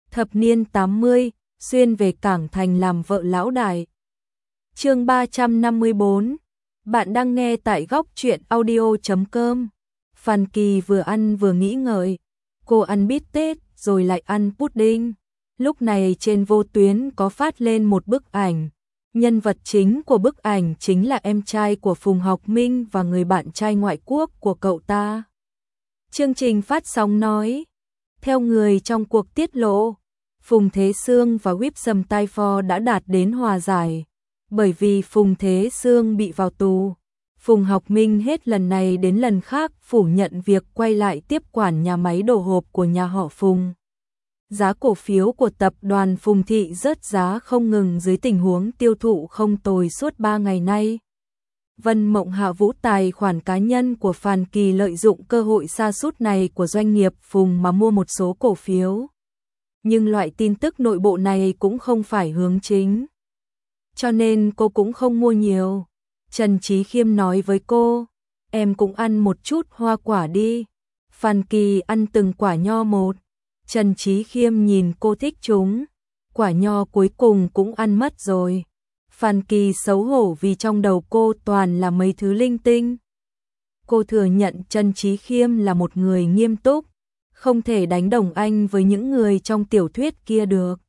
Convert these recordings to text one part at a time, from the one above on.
Thập niên 80, xuyên về Cảng Thành làm vợ lão đại. Chương 354. Bạn đang nghe tại góc truyện audio.com. Phan Kỳ vừa ăn vừa nghĩ ngợi. Cô ăn bít tết rồi lại ăn pudding. Lúc này trên vô tuyến có phát lên một bức ảnh. Nhân vật chính của bức ảnh chính là em trai của Phùng Học Minh và người bạn trai ngoại quốc của cậu ta. Chương trình phát sóng nói, theo người trong cuộc tiết lộ, Phùng Thế Sương và Wipsum Taifo đã đạt đến hòa giải. Bởi vì Phùng Thế Sương bị vào tù, Phùng Học Minh hết lần này đến lần khác phủ nhận việc quay lại tiếp quản nhà máy đồ hộp của nhà họ Phùng. Giá cổ phiếu của tập đoàn Phùng Thị rớt giá không ngừng dưới tình huống tiêu thụ không tồi suốt 3 ngày nay. Vân Mộng Hạ Vũ tài khoản cá nhân của Phan Kỳ lợi dụng cơ hội sa sút này của doanh nghiệp Phùng mà mua một số cổ phiếu. Nhưng loại tin tức nội bộ này cũng không phải hướng chính. Cho nên cô cũng không mua nhiều. Trần Chí Khiêm nói với cô, em cũng ăn một chút hoa quả đi. Phan Kỳ ăn từng quả nho một. Trần Chí Khiêm nhìn cô thích chúng. Quả nho cuối cùng cũng ăn mất rồi. Phan Kỳ xấu hổ vì trong đầu cô toàn là mấy thứ linh tinh. Cô thừa nhận Trần Chí Khiêm là một người nghiêm túc, không thể đánh đồng anh với những người trong tiểu thuyết kia được.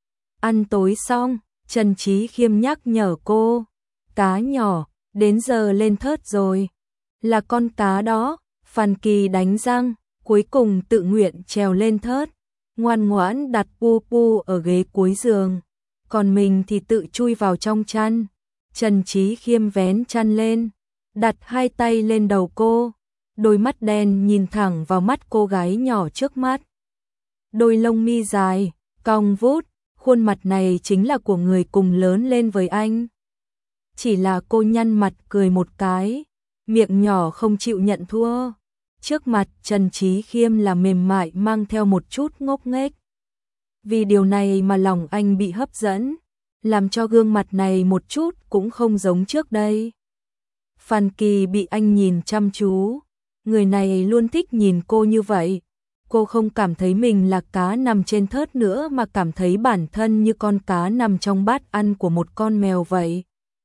Ăn tối xong, Trần Chí Khiêm nhắc nhở cô, cá nhỏ, đến giờ lên thớt rồi. Là con cá đó. Phan Kỳ đánh răng, cuối cùng tự nguyện trèo lên thớt, ngoan ngoãn đặt pu pu ở ghế cuối giường. Còn mình thì tự chui vào trong chăn. Trần Chí Khiêm vén chăn lên, đặt hai tay lên đầu cô, đôi mắt đen nhìn thẳng vào mắt cô gái nhỏ trước mắt. Đôi lông mi dài, cong vút, khuôn mặt này chính là của người cùng lớn lên với anh. Chỉ là cô nhăn mặt cười một cái, miệng nhỏ không chịu nhận thua. Trước mặt Trần Chí Khiêm là mềm mại mang theo một chút ngốc nghếch. Vì điều này mà lòng anh bị hấp dẫn, làm cho gương mặt này một chút cũng không giống trước đây. Phan Kỳ bị anh nhìn chăm chú, người này luôn thích nhìn cô như vậy. Cô không cảm thấy mình là cá nằm trên thớt nữa mà cảm thấy bản thân như con cá nằm trong bát ăn của một con mèo vậy.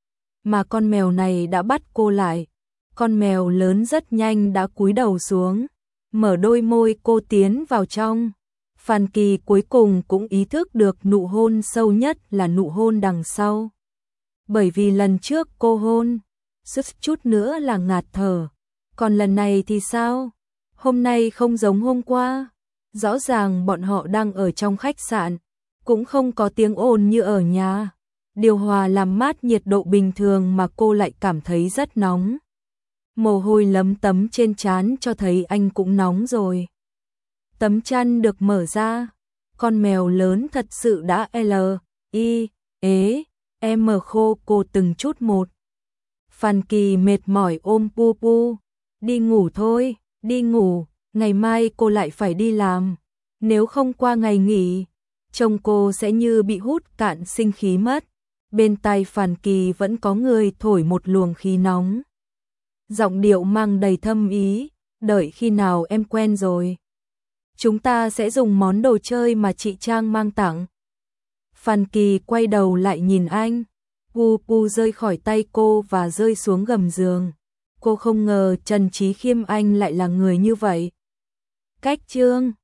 Mà con mèo này đã bắt cô lại. Con mèo lớn rất nhanh đã cúi đầu xuống, mở đôi môi cô tiến vào trong. Phan Kỳ cuối cùng cũng ý thức được nụ hôn sâu nhất là nụ hôn đằng sau. Bởi vì lần trước cô hôn, suýt chút nữa là ngạt thở. Còn lần này thì sao? Hôm nay không giống hôm qua. Rõ ràng bọn họ đang ở trong khách sạn, cũng không có tiếng ồn như ở nhà. Điều hòa làm mát nhiệt độ bình thường mà cô lại cảm thấy rất nóng. Mồ hôi lấm tấm trên trán cho thấy anh cũng nóng rồi. Tấm chăn được mở ra, con mèo lớn thật sự đã khô cô từng chút một. Phan Kỳ mệt mỏi ôm pu pu, đi ngủ thôi, đi ngủ, ngày mai cô lại phải đi làm. Nếu không qua ngày nghỉ, trông cô sẽ như bị hút cạn sinh khí mất. Bên tai Phan Kỳ vẫn có người thổi một luồng khí nóng. Giọng điệu mang đầy thâm ý, đợi khi nào em quen rồi, chúng ta sẽ dùng món đồ chơi mà chị Trang mang tặng. Phan Kỳ quay đầu lại nhìn anh, pu pu rơi khỏi tay cô và rơi xuống gầm giường. Cô không ngờ Trần Chí Khiêm anh lại là người như vậy. Cách chương